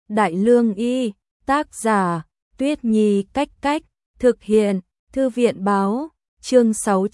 Đại Lương Y, tác giả, Tuyết Nhi Cách Cách, thực hiện, Thư viện Báo, chương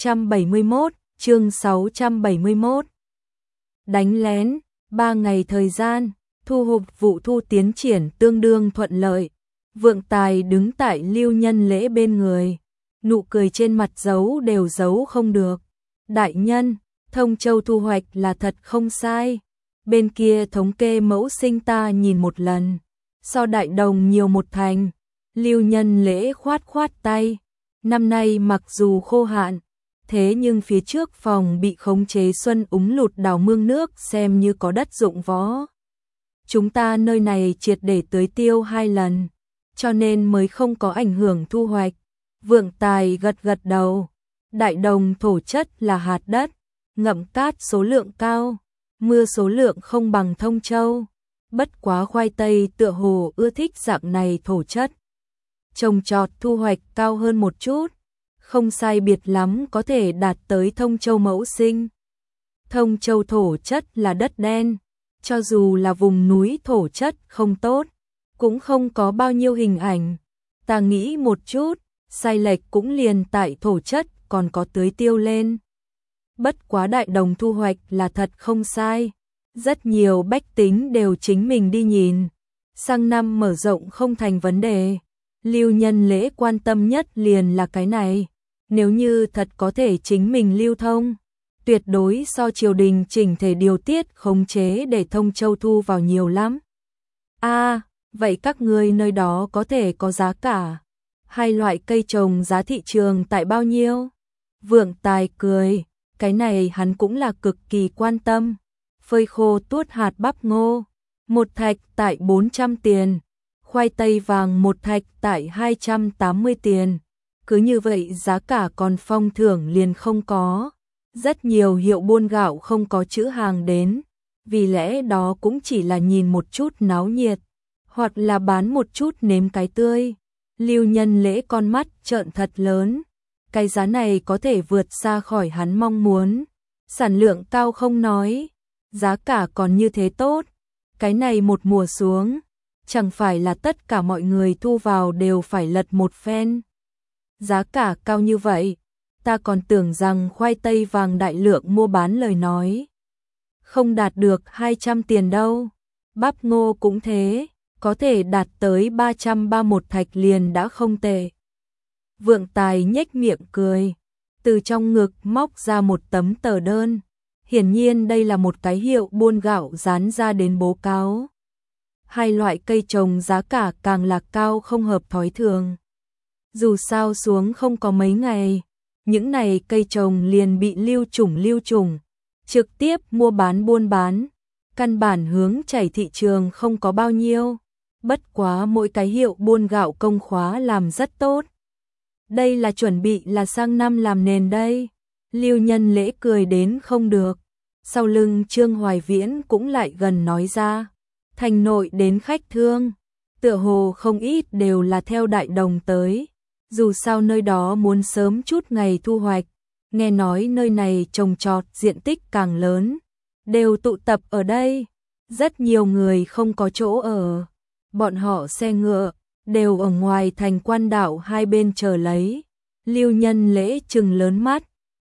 671. Đánh lén, 3 ngày thời gian, thu hoạch vụ thu tiến triển tương đương thuận lợi. Vượng Tài đứng tại Lưu Nhân Lễ bên người, nụ cười trên mặt đều giấu không được. Đại nhân, Thông Châu thu hoạch là thật không sai. Bên kia thống kê mẫu sinh ta nhìn một lần, so Đại Đồng nhiều 1 thành. Lưu Nhân Lễ khoát tay. Năm nay mặc dù khô hạn, thế nhưng phía trước phòng bị khống chế xuân úng lụt đào mương nước xem như có đất dụng võ. Chúng ta nơi này triệt để tưới tiêu 2 lần, cho nên mới không có ảnh hưởng thu hoạch. Vượng Tài gật đầu. Đại Đồng thổ chất là hạt đất, ngậm cát số lượng cao, mưa số lượng không bằng Thông Châu. Bất quá khoai tây tựa hồ ưa thích dạng này thổ chất. Trồng trọt thu hoạch cao hơn một chút, không sai biệt lắm có thể đạt tới Thông Châu mẫu sinh. Thông Châu thổ chất là đất đen, cho dù là vùng núi thổ chất không tốt, cũng không có bao nhiêu hình ảnh. Ta nghĩ một chút, sai lệch cũng liền tại thổ chất còn có tưới tiêu lên. Bất quá Đại Đồng thu hoạch là thật không sai, rất nhiều bách tính đều chính mình đi nhìn. Sang năm mở rộng không thành vấn đề. Lưu Nhân Lễ quan tâm nhất liền là cái này. Nếu như thật có thể chính mình lưu thông, tuyệt đối so triều đình chỉnh thể điều tiết khống chế để Thông Châu thu vào nhiều lắm. Vậy các ngươi nơi đó có thể có giá cả? 2 loại cây trồng giá thị trường tại bao nhiêu? Vượng Tài cười, cái này hắn cũng là cực kỳ quan tâm. Phơi khô tuốt hạt bắp ngô, 1 thạch tại 400 tiền. Khoai tây vàng 1 thạch tại 280 tiền. Cứ như vậy giá cả còn phong thưởng liền không có. Rất nhiều hiệu buôn gạo không có chữ hàng đến, vì lẽ đó cũng chỉ là nhìn một chút náo nhiệt, hoặc là bán một chút nếm cái tươi. Lưu Nhân Lễ con mắt trợn thật lớn, cái giá này có thể vượt xa khỏi hắn mong muốn. Sản lượng cao không nói, giá cả còn như thế tốt, cái này một mùa xuống, chẳng phải là tất cả mọi người thu vào đều phải lật một phen. Giá cả cao như vậy, ta còn tưởng rằng khoai tây vàng đại lượng mua bán lời nói, không đạt được 200 tiền đâu. Bắp ngô cũng thế, có thể đạt tới 331 thạch liền đã không tệ. Vượng Tài nhếch miệng cười, từ trong ngực móc ra một tấm tờ đơn. Hiển nhiên đây là một cái hiệu buôn gạo dán ra đến bố cáo. 2 loại cây trồng giá cả càng là cao không hợp thói thường. Dù sao xuống không có mấy ngày, những này cây trồng liền bị lưu trùng, trực tiếp mua bán buôn bán, căn bản hướng chảy thị trường không có bao nhiêu. Bất quá mỗi cái hiệu buôn gạo công khóa làm rất tốt. Đây là chuẩn bị là sang năm làm nền đây. Lưu Nhân Lễ cười đến không được. Sau lưng Trương Hoài Viễn cũng lại gần nói ra. Thành nội đến khách thương, tựa hồ không ít đều là theo Đại Đồng tới. Dù sao nơi đó muốn sớm chút ngày thu hoạch, nghe nói nơi này trồng trọt diện tích càng lớn, đều tụ tập ở đây. Rất nhiều người không có chỗ ở, bọn họ xe ngựa đều ở ngoài thành quan đạo 2 bên chờ lấy. Lưu Nhân Lễ trừng lớn mắt,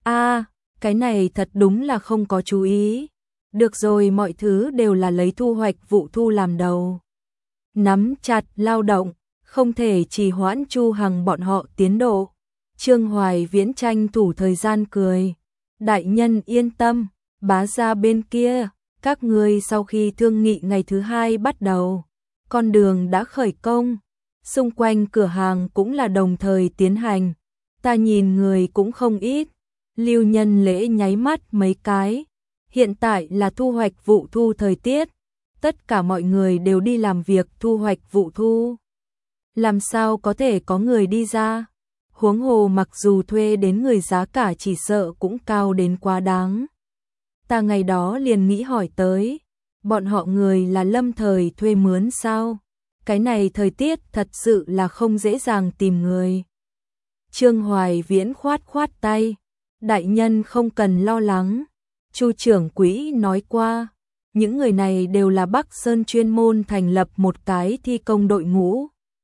cái này thật đúng là không có chú ý. Được rồi, mọi thứ đều là lấy thu hoạch vụ thu làm đầu. Nắm chặt lao động, không thể trì hoãn Chu Hằng bọn họ tiến độ. Trương Hoài Viễn tranh thủ thời gian cười. Đại nhân yên tâm, bá gia bên kia, các ngươi sau khi thương nghị ngày thứ 2 bắt đầu, con đường đã khởi công. Xung quanh cửa hàng cũng là đồng thời tiến hành. Ta nhìn người cũng không ít. Lưu Nhân Lễ nháy mắt mấy cái. Hiện tại là thu hoạch vụ thu thời tiết. Tất cả mọi người đều đi làm việc thu hoạch vụ thu. Làm sao có thể có người đi ra? Huống hồ mặc dù thuê đến người giá cả chỉ sợ cũng cao đến quá đáng. Ta ngày đó liền nghĩ hỏi tới. Bọn họ người là lâm thời thuê mướn sao? Cái này thời tiết thật sự là không dễ dàng tìm người. Trương Hoài Viễn khoát tay. Đại nhân không cần lo lắng. Chu trưởng quỹ nói qua, những người này đều là Bắc Sơn chuyên môn thành lập một cái thi công đội ngũ.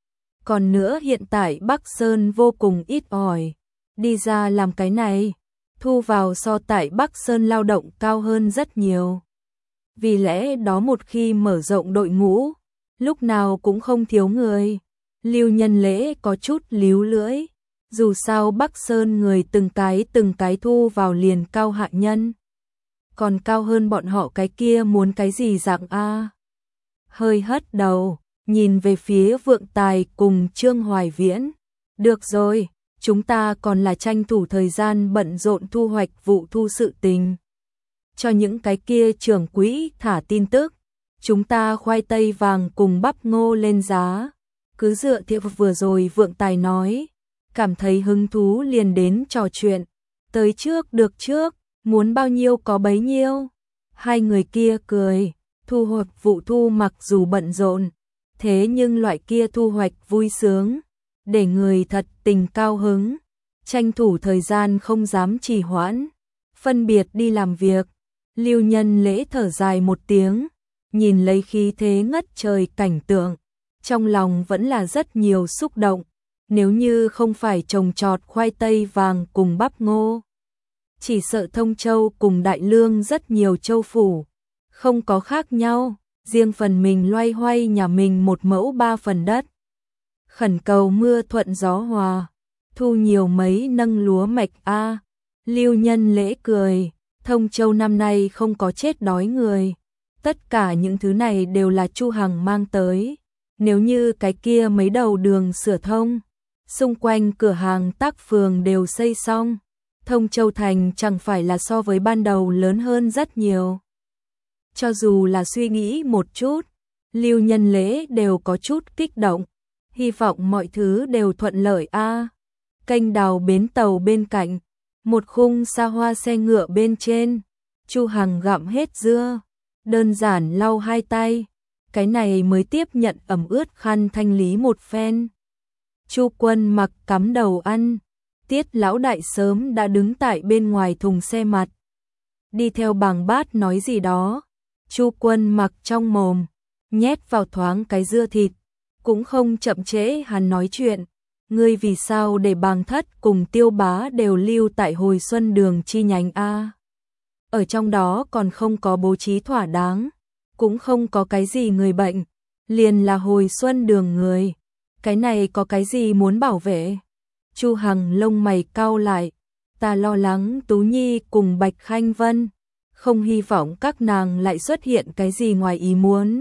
Còn nữa hiện tại Bắc Sơn vô cùng ít ỏi, đi ra làm cái này, thu vào so tại Bắc Sơn lao động cao hơn rất nhiều. Vì lẽ đó một khi mở rộng đội ngũ, lúc nào cũng không thiếu người. Lưu Nhân Lễ có chút líu lưỡi, dù sao Bắc Sơn người từng cái thu vào liền cao hạ nhân. Còn cao hơn bọn họ cái kia muốn cái gì dạng a? Hơi hất đầu, nhìn về phía Vượng Tài cùng Trương Hoài Viễn. Được rồi, chúng ta còn là tranh thủ thời gian bận rộn thu hoạch vụ thu sự tình. Cho những cái kia trưởng quỹ thả tin tức, chúng ta khoai tây vàng cùng bắp ngô lên giá. Cứ dựa theo vừa rồi Vượng Tài nói, cảm thấy hứng thú liền đến trò chuyện. Tới trước được trước, muốn bao nhiêu có bấy nhiêu. Hai người kia cười, thu hoạch vụ thu mặc dù bận rộn, thế nhưng loại kia thu hoạch vui sướng, để người thật tình cao hứng, tranh thủ thời gian không dám trì hoãn, phân biệt đi làm việc. Lưu Nhân Lễ thở dài một tiếng, nhìn lấy khí thế ngất trời cảnh tượng, trong lòng vẫn là rất nhiều xúc động. Nếu như không phải trồng trọt khoai tây vàng cùng bắp ngô, chỉ sợ Thông Châu cùng Đại Lương rất nhiều châu phủ, không có khác nhau, riêng phần mình loay hoay nhà mình một mẫu ba phần đất. Khẩn cầu mưa thuận gió hòa, thu nhiều mấy nâng lúa mạch a. Lưu Nhân Lễ cười, Thông Châu năm nay không có chết đói người, tất cả những thứ này đều là Chu Hằng mang tới. Nếu như cái kia mấy đầu đường sửa thông, xung quanh cửa hàng tác phường đều xây xong, Thông Châu thành chẳng phải là so với ban đầu lớn hơn rất nhiều. Cho dù là suy nghĩ một chút, Lưu Nhân Lễ đều có chút kích động, hy vọng mọi thứ đều thuận lợi a. Kênh đào bến tàu bên cạnh, một khung xa hoa xe ngựa bên trên, Chu Hằng gặm hết dưa, đơn giản lau hai tay, cái này mới tiếp nhận ẩm ướt khăn thanh lý một phen. Chu Quân Mặc cắm đầu ăn, Tiết lão đại sớm đã đứng tại bên ngoài thùng xe mặt, đi theo bàng bát nói gì đó. Chu Quân Mặc trong mồm nhét vào thoáng cái dưa thịt, cũng không chậm trễ hắn nói chuyện. Ngươi vì sao để Bàng Thất cùng Tiêu Bá đều lưu tại Hồi Xuân Đường chi nhánh a? Ở trong đó còn không có bố trí thỏa đáng, cũng không có cái gì người bệnh, liền là Hồi Xuân Đường người, cái này có cái gì muốn bảo vệ? Chu Hằng lông mày cau lại, ta lo lắng Tú Nhi cùng Bạch Khanh Vân, không hy vọng các nàng lại xuất hiện cái gì ngoài ý muốn.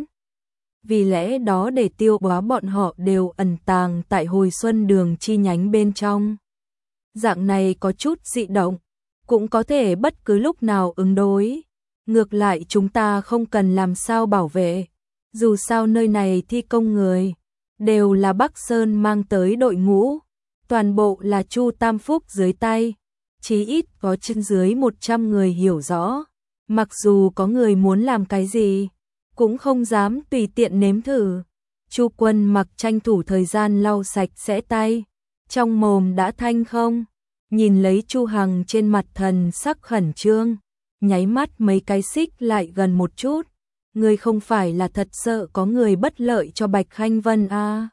Vì lẽ đó để Tiêu Bá bọn họ đều ẩn tàng tại Hồi Xuân Đường chi nhánh bên trong. Dạng này có chút dị động, cũng có thể bất cứ lúc nào ứng đối. Ngược lại chúng ta không cần làm sao bảo vệ, dù sao nơi này thi công người đều là Bắc Sơn mang tới đội ngũ, toàn bộ là Chu Tam Phúc dưới tay, chí ít có trên dưới 100 người hiểu rõ, mặc dù có người muốn làm cái gì, cũng không dám tùy tiện nếm thử. Chu Quân Mặc tranh thủ thời gian lau sạch sẽ tay, trong mồm đã thanh không, nhìn lấy Chu Hằng trên mặt thần sắc khẩn trương, nháy mắt mấy cái xích lại gần một chút. Ngươi không phải là thật sợ có người bất lợi cho Bạch Khanh Vân a?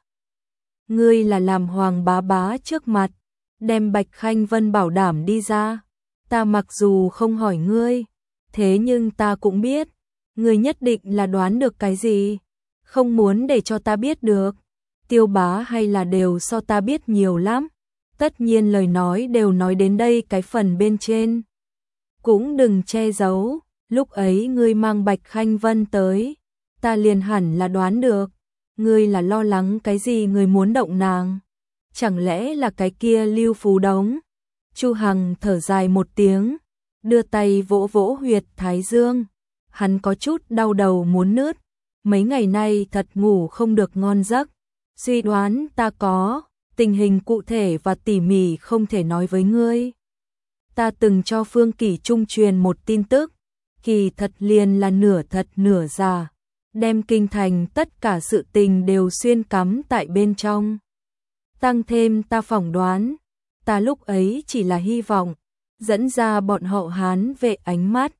Ngươi là làm Hoàng bá bá trước mặt, đem Bạch Khanh Vân bảo đảm đi ra. Ta mặc dù không hỏi ngươi, thế nhưng ta cũng biết, ngươi nhất định là đoán được cái gì, không muốn để cho ta biết được. Tiêu Bá hay là đều so ta biết nhiều lắm, tất nhiên lời nói đều nói đến đây cái phần bên trên. Cũng đừng che giấu, lúc ấy ngươi mang Bạch Khanh Vân tới, ta liền hẳn là đoán được, ngươi là lo lắng cái gì ngươi muốn động nàng, chẳng lẽ là cái kia Lưu Phú Đống. Chu Hằng thở dài một tiếng, đưa tay vỗ vỗ huyệt thái dương, hắn có chút đau đầu muốn nứt, mấy ngày nay thật ngủ không được ngon giấc, suy đoán ta có, tình hình cụ thể và tỉ mỉ không thể nói với ngươi. Ta từng cho Phương Kỳ Trung truyền một tin tức, kỳ thật liền là nửa thật nửa giả, đem kinh thành tất cả sự tình đều xuyên cắm tại bên trong. Tăng thêm ta phỏng đoán, ta lúc ấy chỉ là hy vọng dẫn ra bọn họ Hán Vệ ánh mắt,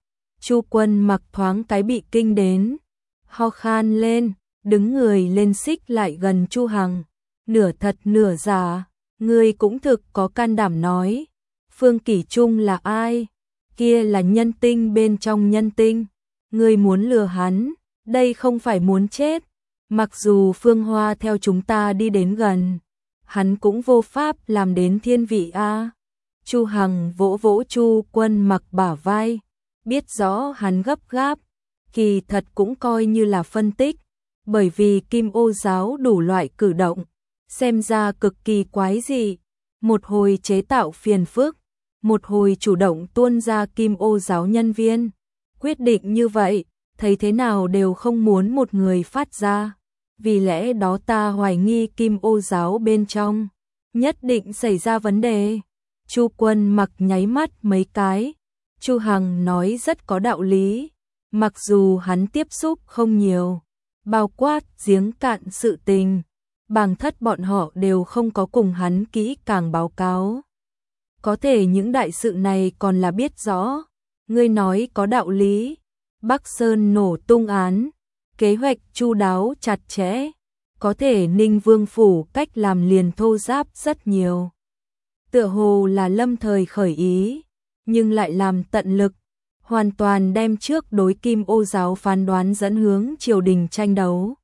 Chu Quân Mặc thoáng cái bị kinh đến, ho khan lên, đứng người lên xích lại gần Chu Hằng, nửa thật nửa giả, ngươi cũng thực có can đảm nói, Phương Kỷ Trung là ai? Kia là nhân tinh bên trong nhân tinh, ngươi muốn lừa hắn, đây không phải muốn chết, mặc dù Phương Hoa theo chúng ta đi đến gần, hắn cũng vô pháp làm đến thiên vị a. Chu Hằng vỗ vỗ Chu Quân Mặc bả vai, biết rõ hắn gấp gáp, kỳ thật cũng coi như là phân tích, bởi vì Kim Ô giáo đủ loại cử động, xem ra cực kỳ quái dị, một hồi chế tạo phiền phức, một hồi chủ động tuôn ra Kim Ô giáo nhân viên, quyết định như vậy, thấy thế nào đều không muốn một người phát ra, vì lẽ đó ta hoài nghi Kim Ô giáo bên trong nhất định xảy ra vấn đề. Chu Quân Mặc nháy mắt mấy cái, Chu Hằng nói rất có đạo lý, mặc dù hắn tiếp xúc không nhiều, bao quát giếng cạn sự tình, Bàng Thất bọn họ đều không có cùng hắn kỹ càng báo cáo. Có thể những đại sự này còn là biết rõ, ngươi nói có đạo lý, Bắc Sơn nổ tung án, kế hoạch chu đáo chặt chẽ, có thể Ninh Vương phủ cách làm liền thô ráp rất nhiều. Tựa hồ là lâm thời khởi ý, nhưng lại làm tận lực, hoàn toàn đem trước đối Kim Ô giáo phán đoán dẫn hướng triều đình tranh đấu.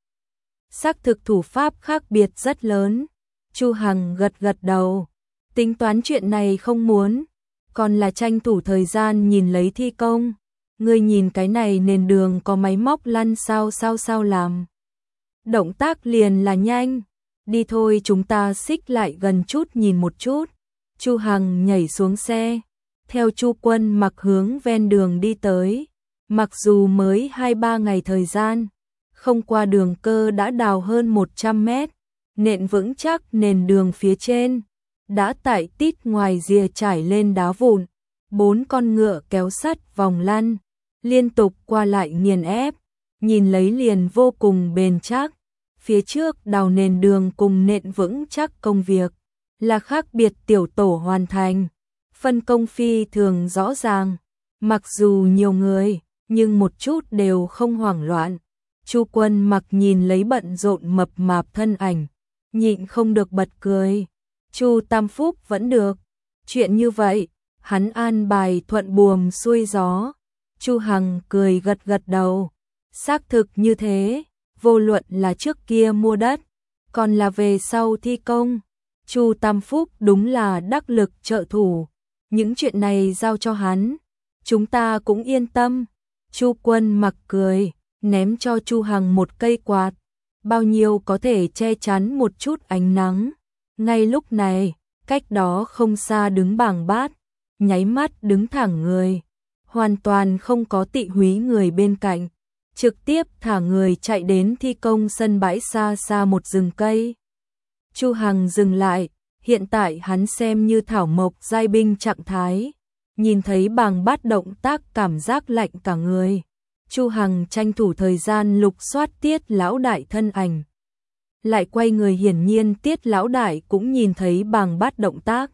Xác thực thủ pháp khác biệt rất lớn, Chu Hằng gật gật đầu, tính toán chuyện này không muốn, còn là tranh thủ thời gian nhìn lấy thi công. Ngươi nhìn cái này nền đường có máy móc lăn sao làm. Động tác liền là nhanh, đi thôi chúng ta xích lại gần chút nhìn một chút. Chu Hằng nhảy xuống xe, theo Chu Quân Mặc hướng ven đường đi tới, mặc dù mới 2-3 ngày thời gian, không qua đường cơ đã đào hơn 100 mét, nện vững chắc nền đường phía trên, đã tại tít ngoài rìa trải lên đá vụn, 4 con ngựa kéo sắt vòng lăn, liên tục qua lại nghiền ép, nhìn lấy liền vô cùng bền chắc. Phía trước đào nền đường cùng nện vững chắc công việc là khác biệt tiểu tổ hoàn thành, phân công phi thường rõ ràng, mặc dù nhiều người, nhưng một chút đều không hoảng loạn. Chu Quân Mặc nhìn lấy bận rộn mập mạp thân ảnh, nhịn không được bật cười. Chu Tam Phúc vẫn được, chuyện như vậy, hắn an bài thuận buồm xuôi gió. Chu Hằng cười gật gật đầu, xác thực như thế, vô luận là trước kia mua đất, còn là về sau thi công, Chu Tam Phúc đúng là đắc lực trợ thủ, những chuyện này giao cho hắn, chúng ta cũng yên tâm. Chu Quân Mặc cười, ném cho Chu Hằng một cây quạt, bao nhiêu có thể che chắn một chút ánh nắng. Ngay lúc này, cách đó không xa đứng Bàng Bát, nháy mắt đứng thẳng người, hoàn toàn không có tị húy người bên cạnh, trực tiếp thả người chạy đến thi công sân bãi xa xa một rừng cây. Chu Hằng dừng lại, hiện tại hắn xem như thảo mộc giai binh trạng thái, nhìn thấy Bàng Bát động tác cảm giác lạnh cả người. Chu Hằng tranh thủ thời gian lục soát Tiết lão đại thân ảnh, lại quay người, hiển nhiên Tiết lão đại cũng nhìn thấy Bàng Bát động tác,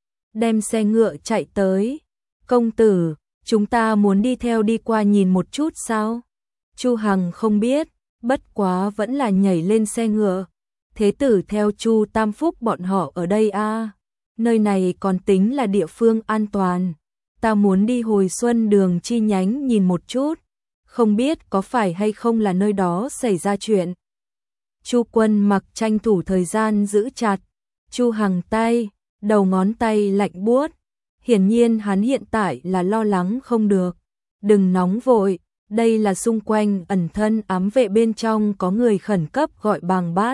đem xe ngựa chạy tới. Công tử, chúng ta muốn đi theo đi qua nhìn một chút sao? Chu Hằng không biết, bất quá vẫn là nhảy lên xe ngựa. Thế tử theo Chu Tam Phúc bọn họ ở đây a, nơi này còn tính là địa phương an toàn. Ta muốn đi Hồi Xuân đường chi nhánh nhìn một chút, không biết có phải hay không là nơi đó xảy ra chuyện. Chu Quân Mặc tranh thủ thời gian giữ chặt Chu Hằng tay, đầu ngón tay lạnh buốt. Hiển nhiên hắn hiện tại là lo lắng không được. Đừng nóng vội, đây là xung quanh ẩn thân ám vệ bên trong có người khẩn cấp gọi Bàng Bát.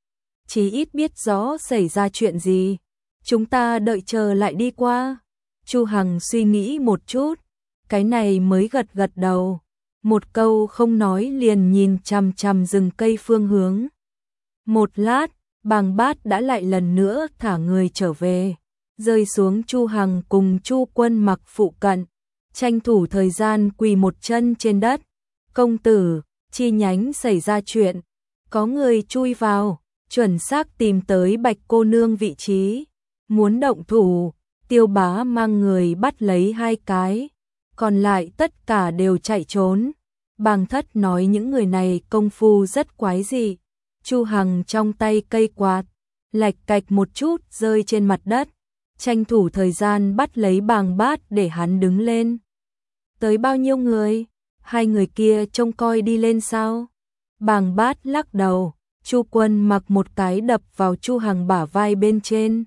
Chí ít biết rõ xảy ra chuyện gì. Chúng ta đợi chờ lại đi qua. Chu Hằng suy nghĩ một chút, cái này mới gật gật đầu. Một câu không nói liền nhìn chằm chằm rừng cây phương hướng. Một lát, Bàng Bát đã lại lần nữa thả người trở về, rơi xuống Chu Hằng cùng Chu Quân Mặc phụ cận, tranh thủ thời gian quỳ một chân trên đất. Công tử, chi nhánh xảy ra chuyện, có người chui vào, chuẩn xác tìm tới Bạch cô nương vị trí, muốn động thủ. Tiêu Bá mang người bắt lấy 2 cái, còn lại tất cả đều chạy trốn. Bàng Thất nói những người này công phu rất quái dị. Chu Hằng trong tay cây quạt, lạch cạch một chút rơi trên mặt đất, tranh thủ thời gian bắt lấy Bàng Bát để hắn đứng lên. Tới bao nhiêu người? Hai người kia trông coi đi lên sao? Bàng Bát lắc đầu. Chu Quân Mặc một cái đập vào Chu Hằng bả vai bên trên.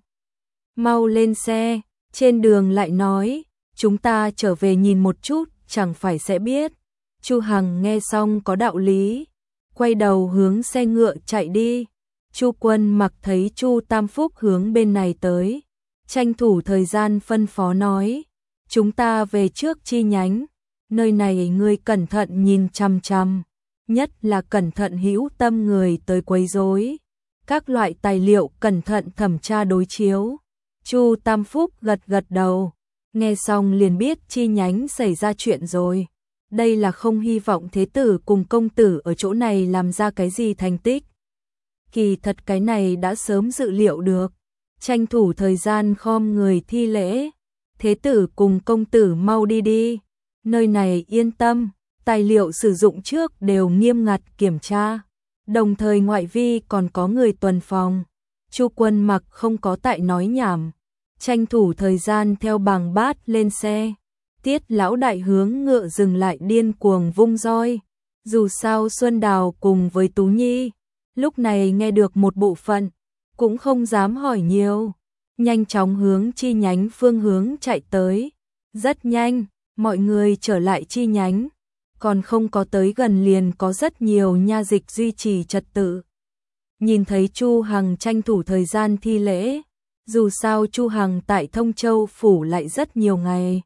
Mau lên xe. Trên đường lại nói, chúng ta trở về nhìn một chút, chẳng phải sẽ biết. Chu Hằng nghe xong có đạo lý, quay đầu hướng xe ngựa chạy đi. Chu Quân Mặc thấy Chu Tam Phúc hướng bên này tới, tranh thủ thời gian phân phó nói, chúng ta về trước chi nhánh, nơi này ngươi cẩn thận nhìn chằm chằm, nhất là cẩn thận hữu tâm người tới quấy rối. Các loại tài liệu cẩn thận thẩm tra đối chiếu. Chu Tam Phúc gật gật đầu, nghe xong liền biết chi nhánh xảy ra chuyện rồi. Đây là không hy vọng thế tử cùng công tử ở chỗ này làm ra cái gì thành tích. Kỳ thật cái này đã sớm dự liệu được, tranh thủ thời gian khom người thi lễ. Thế tử cùng công tử mau đi đi, nơi này yên tâm, tài liệu sử dụng trước đều nghiêm ngặt kiểm tra, đồng thời ngoại vi còn có người tuần phòng. Chu Quân Mặc không có tại nói nhảm, tranh thủ thời gian theo Bàng Bát lên xe. Tiết lão đại hướng ngựa dừng lại điên cuồng vung roi. Dù sao Xuân Đào cùng với Tú Nhi lúc này nghe được một bộ phận, cũng không dám hỏi nhiều, nhanh chóng hướng chi nhánh phương hướng chạy tới. Rất nhanh, mọi người trở lại chi nhánh, còn không có tới gần liền có rất nhiều nha dịch duy trì trật tự. Nhìn thấy Chu Hằng tranh thủ thời gian thi lễ, dù sao Chu Hằng tại Thông Châu phủ lại rất nhiều ngày.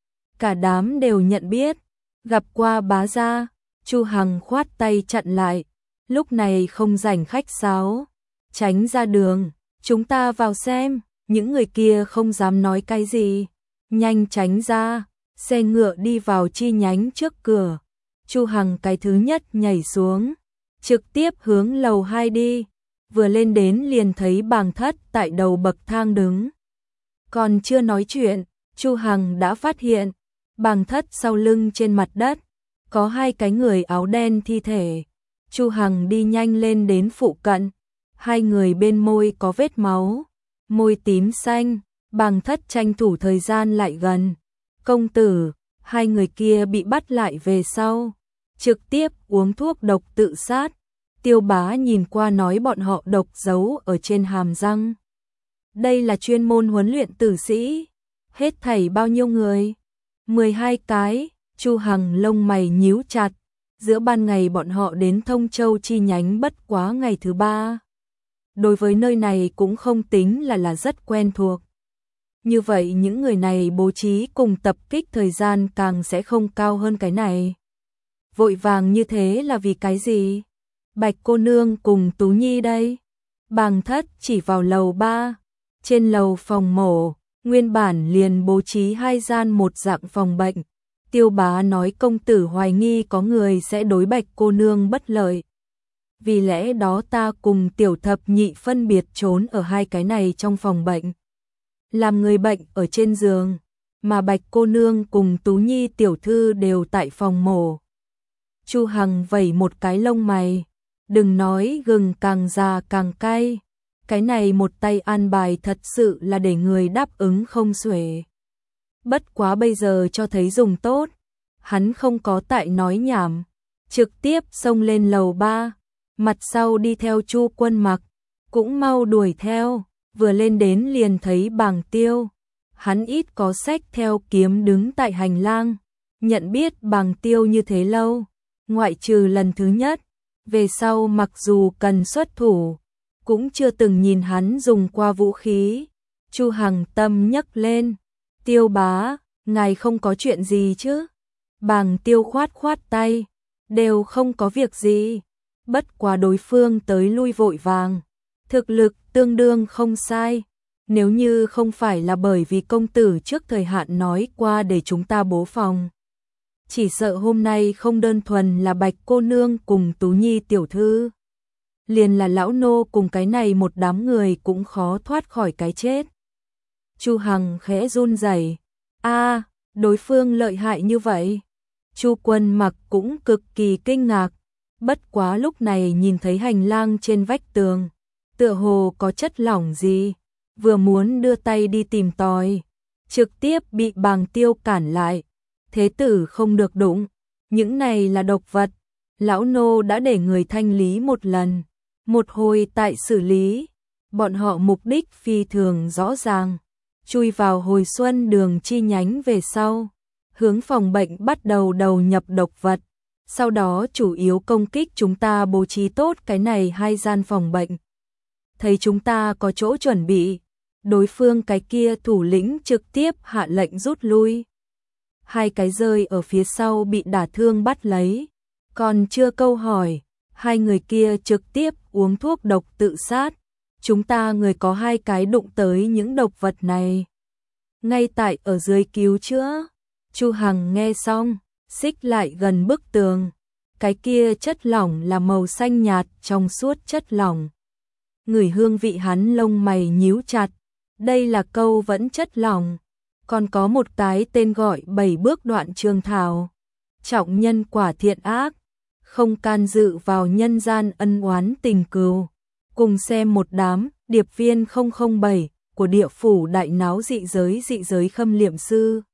Cả đám đều nhận biết, gặp qua bá gia. Chu Hằng khoát tay chặn lại, lúc này không rảnh khách sáo, tránh ra đường, chúng ta vào xem. Những người kia không dám nói cái gì, nhanh tránh ra. Xe ngựa đi vào chi nhánh trước cửa. Chu Hằng cái thứ nhất nhảy xuống, trực tiếp hướng lầu 2 đi. Vừa lên đến liền thấy Bàng Thất tại đầu bậc thang đứng. Còn chưa nói chuyện, Chu Hằng đã phát hiện Bàng Thất sau lưng trên mặt đất có hai cái người áo đen thi thể. Chu Hằng đi nhanh lên đến phụ cận, hai người bên môi có vết máu, môi tím xanh. Bàng Thất tranh thủ thời gian lại gần. Công tử, hai người kia bị bắt lại về sau, trực tiếp uống thuốc độc tự sát. Tiêu Bá nhìn qua nói bọn họ độc giấu ở trên hàm răng. Đây là chuyên môn huấn luyện tử sĩ. Hết thảy bao nhiêu người? 12 cái. Chu Hằng lông mày nhíu chặt. Giữa ban ngày bọn họ đến Thông Châu chi nhánh bất quá ngày thứ 3. Đối với nơi này cũng không tính là rất quen thuộc. Như vậy những người này bố trí cùng tập kích thời gian càng sẽ không cao hơn cái này. Vội vàng như thế là vì cái gì? Bạch cô nương cùng Tú Nhi đây. Bàng Thất chỉ vào lầu 3. Trên lầu phòng mổ, nguyên bản liền bố trí hai gian một dạng phòng bệnh. Tiêu Bá nói công tử hoài nghi có người sẽ đối Bạch cô nương bất lợi. Vì lẽ đó ta cùng Tiểu Thập Nhị phân biệt trốn ở hai cái này trong phòng bệnh. Làm người bệnh ở trên giường, mà Bạch cô nương cùng Tú Nhi tiểu thư đều tại phòng mổ. Chu Hằng vẩy một cái lông mày, đừng nói gừng càng già càng cay, cái này một tay an bài thật sự là để người đáp ứng không xuể. Bất quá bây giờ cho thấy dùng tốt, hắn không có tại nói nhảm, trực tiếp xông lên lầu 3, mặt sau đi theo Chu Quân Mặc, cũng mau đuổi theo. Vừa lên đến liền thấy Bàng Tiêu, hắn ít có xách theo kiếm đứng tại hành lang. Nhận biết Bàng Tiêu như thế lâu, ngoại trừ lần thứ nhất, về sau mặc dù cần xuất thủ, cũng chưa từng nhìn hắn dùng qua vũ khí. Chu Hằng tâm nhấc lên, Tiêu bá, ngài không có chuyện gì chứ? Bàng Tiêu khoát khoát tay, đều không có việc gì, bất quá đối phương tới lui vội vàng. Thực lực tương đương không sai, nếu như không phải là bởi vì công tử trước thời hạn nói qua để chúng ta bố phòng, chỉ sợ hôm nay không đơn thuần là Bạch cô nương cùng Tú Nhi tiểu thư, liền là lão nô cùng cái này một đám người cũng khó thoát khỏi cái chết. Chu Hằng khẽ run rẩy, Đối phương lợi hại như vậy. Chu Quân Mặc cũng cực kỳ kinh ngạc, bất quá lúc này nhìn thấy hành lang trên vách tường, tựa hồ có chất lỏng gì, vừa muốn đưa tay đi tìm tòi, trực tiếp bị Bàng Tiêu cản lại. Thế tử không được đụng, những này là độc vật, lão nô đã để người thanh lý một lần, một hồi tại xử lý, bọn họ mục đích phi thường rõ ràng, chui vào Hồi Xuân đường chi nhánh về sau, hướng phòng bệnh bắt đầu đầu nhập độc vật, sau đó chủ yếu công kích chúng ta bố trí tốt cái này 2 gian phòng bệnh. Thấy chúng ta có chỗ chuẩn bị, đối phương cái kia thủ lĩnh trực tiếp hạ lệnh rút lui. 2 cái rơi ở phía sau bị đả thương bắt lấy, còn chưa câu hỏi, 2 người kia trực tiếp uống thuốc độc tự sát. Chúng ta người có 2 cái đụng tới những độc vật này, ngay tại ở dưới cứu chữa. Chu Hằng nghe xong, xích lại gần bức tường. Cái kia chất lỏng là màu xanh nhạt trong suốt chất lỏng. Ngửi hương vị hắn lông mày nhíu chặt. Đây là câu vẫn chất lỏng. Còn có một cái tên gọi 7 bước đoạn trường thảo. Trọng nhân quả thiện ác, không can dự vào nhân gian ân oán tình cừu. Cùng xem một đám điệp viên 007 của địa phủ đại náo dị giới khâm liệm sư.